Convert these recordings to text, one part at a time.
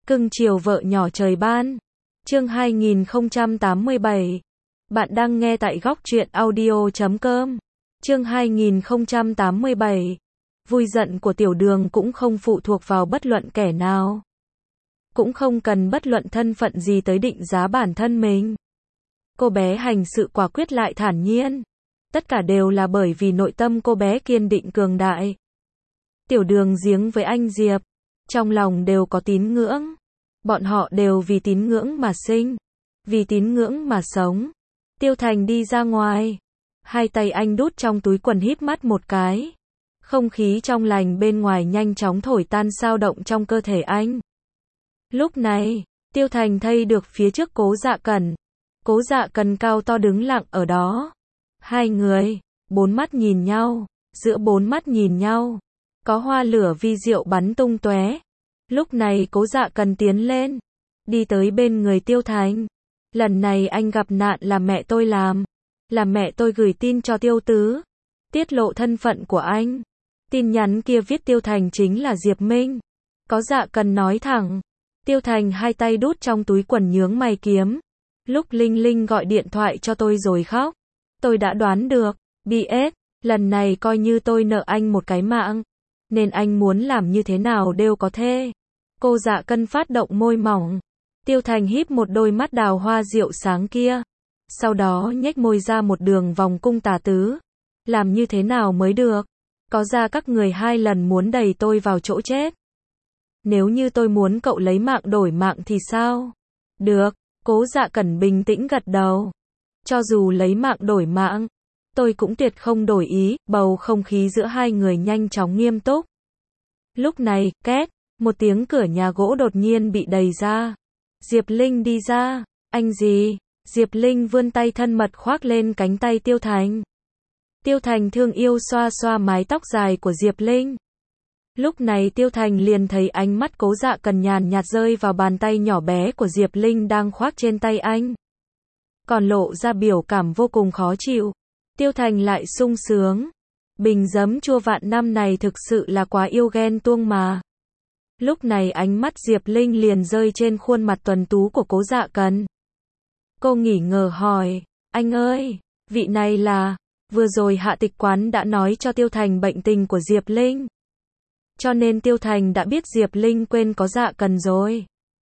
Cưng chiều vợ nhỏ trời ban. Chương 2087. Bạn đang nghe tại góc truyện audio.com. Chương 2087. Vui giận của Tiểu Đường cũng không phụ thuộc vào bất luận kẻ nào. Cũng không cần bất luận thân phận gì tới định giá bản thân mình. Cô bé hành sự quả quyết lại thản nhiên. Tất cả đều là bởi vì nội tâm cô bé kiên định cường đại. Tiểu Đường giếng với anh Diệp, trong lòng đều có tín ngưỡng. Bọn họ đều vì tín ngưỡng mà sinh, vì tín ngưỡng mà sống. Tiêu Thành đi ra ngoài, hai tay anh đút trong túi quần híp mắt một cái. Không khí trong lành bên ngoài nhanh chóng thổi tan dao động trong cơ thể anh. Lúc này, Tiêu Thành thấy được phía trước Cố Dạ Cẩn. Cố Dạ Cẩn cao to đứng lặng ở đó. Hai người, bốn mắt nhìn nhau, giữa bốn mắt nhìn nhau, có hoa lửa vi diệu bắn tung tóe. Lúc này Cố Dạ Cẩn tiến lên, đi tới bên người Tiêu Thành. Lần này anh gặp nạn là mẹ tôi làm. Là mẹ tôi gửi tin cho Tiêu Tứ, tiết lộ thân phận của anh. Tin nhắn kia viết Tiêu Thành chính là Diệp Minh. Cố Dạ Cẩn nói thẳng. Tiêu Thành hai tay đút trong túi quần nhướng mày kiếm. Lúc Linh Linh gọi điện thoại cho tôi rồi khóc, tôi đã đoán được. BS, lần này coi như tôi nợ anh một cái mạng, nên anh muốn làm như thế nào đều có thể. Cô Dạ Cẩn phát động môi mỏng. Tiêu Thành híp một đôi mắt đào hoa rượu sáng kia. Sau đó nhếch môi ra một đường vòng cung tà tứ. Làm như thế nào mới được? Có ra các người hai lần muốn đẩy tôi vào chỗ chết. Nếu như tôi muốn cậu lấy mạng đổi mạng thì sao? Được, Cố Dạ Cẩn bình tĩnh gật đầu. Cho dù lấy mạng đổi mạng, tôi cũng tuyệt không đổi ý. Bầu không khí giữa hai người nhanh chóng nghiêm túc. Lúc này, két, một tiếng cửa nhà gỗ đột nhiên bị đẩy ra. Diệp Linh đi ra. Anh gì? Diệp Linh vươn tay thân mật khoác lên cánh tay Tiêu Thành. Tiêu Thành thương yêu xoa xoa mái tóc dài của Diệp Linh. Lúc này Tiêu Thành liền thấy ánh mắt Cố Dạ Cẩn nhàn nhạt rơi vào bàn tay nhỏ bé của Diệp Linh đang khoác trên tay anh. Còn lộ ra biểu cảm vô cùng khó chịu. Tiêu Thành lại sung sướng. Bình giấm chua vạn năm này thực sự là quá yêu ghen tuông mà. Lúc này ánh mắt Diệp Linh liền rơi trên khuôn mặt tuấn tú của Cố Dạ Cẩn. Cô nghi ngờ hỏi, anh ơi, vị này là, vừa rồi Hạ Tịch Quán đã nói cho Tiêu Thành bệnh tình của Diệp Linh. Cho nên Tiêu Thành đã biết Diệp Linh quên Cố Dạ Cẩn rồi.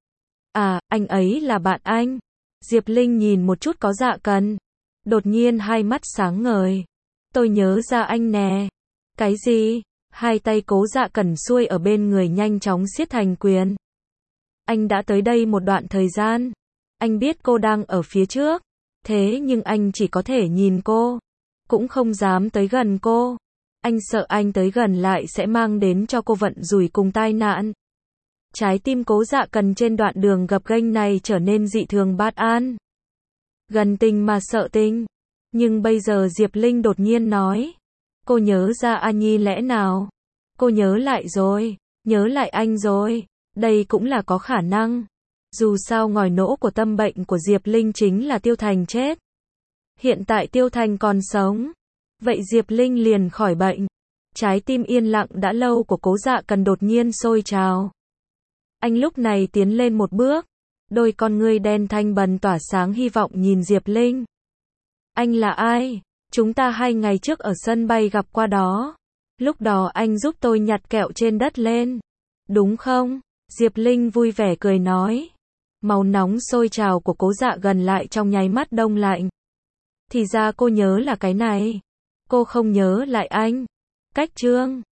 À, anh ấy là bạn anh. Diệp Linh nhìn một chút Cố Dạ Cẩn. Đột nhiên hai mắt sáng ngời. Tôi nhớ ra anh nè. Cái gì? Hai tay Cố Dạ Cẩn xuôi ở bên người nhanh chóng siết thành quyền. Anh đã tới đây một đoạn thời gian. Anh biết cô đang ở phía trước. Thế nhưng anh chỉ có thể nhìn cô. Cũng không dám tới gần cô. Anh sợ anh tới gần lại sẽ mang đến cho cô vận rủi cùng tai nạn. Trái tim Cố Dạ Cẩn trên đoạn đường gập ghềnh này trở nên dị thường bất an. Gần tình mà sợ tình. Nhưng bây giờ Diệp Linh đột nhiên nói. Cô nhớ ra A Nhi lẽ nào? Cô nhớ lại rồi. Nhớ lại anh rồi. Đây cũng là có khả năng. Dù sao ngòi nổ của tâm bệnh của Diệp Linh chính là Tiêu Thành chết. Hiện tại Tiêu Thành còn sống. Vậy Diệp Linh liền khỏi bệnh. Trái tim yên lặng đã lâu của Cố Dạ Cẩn đột nhiên sôi trào. Anh lúc này tiến lên một bước. Đôi con ngươi đen thanh bần tỏa sáng hy vọng nhìn Diệp Linh. Anh là ai? Chúng ta 2 ngày trước ở sân bay gặp qua đó. Lúc đó anh giúp tôi nhặt kẹo trên đất lên. Đúng không? Diệp Linh vui vẻ cười nói. Máu nóng sôi trào của Cố Dạ Cẩn lại trong nháy mắt đông lạnh. Thì ra cô nhớ là cái này. Cô không nhớ lại anh. Cách chương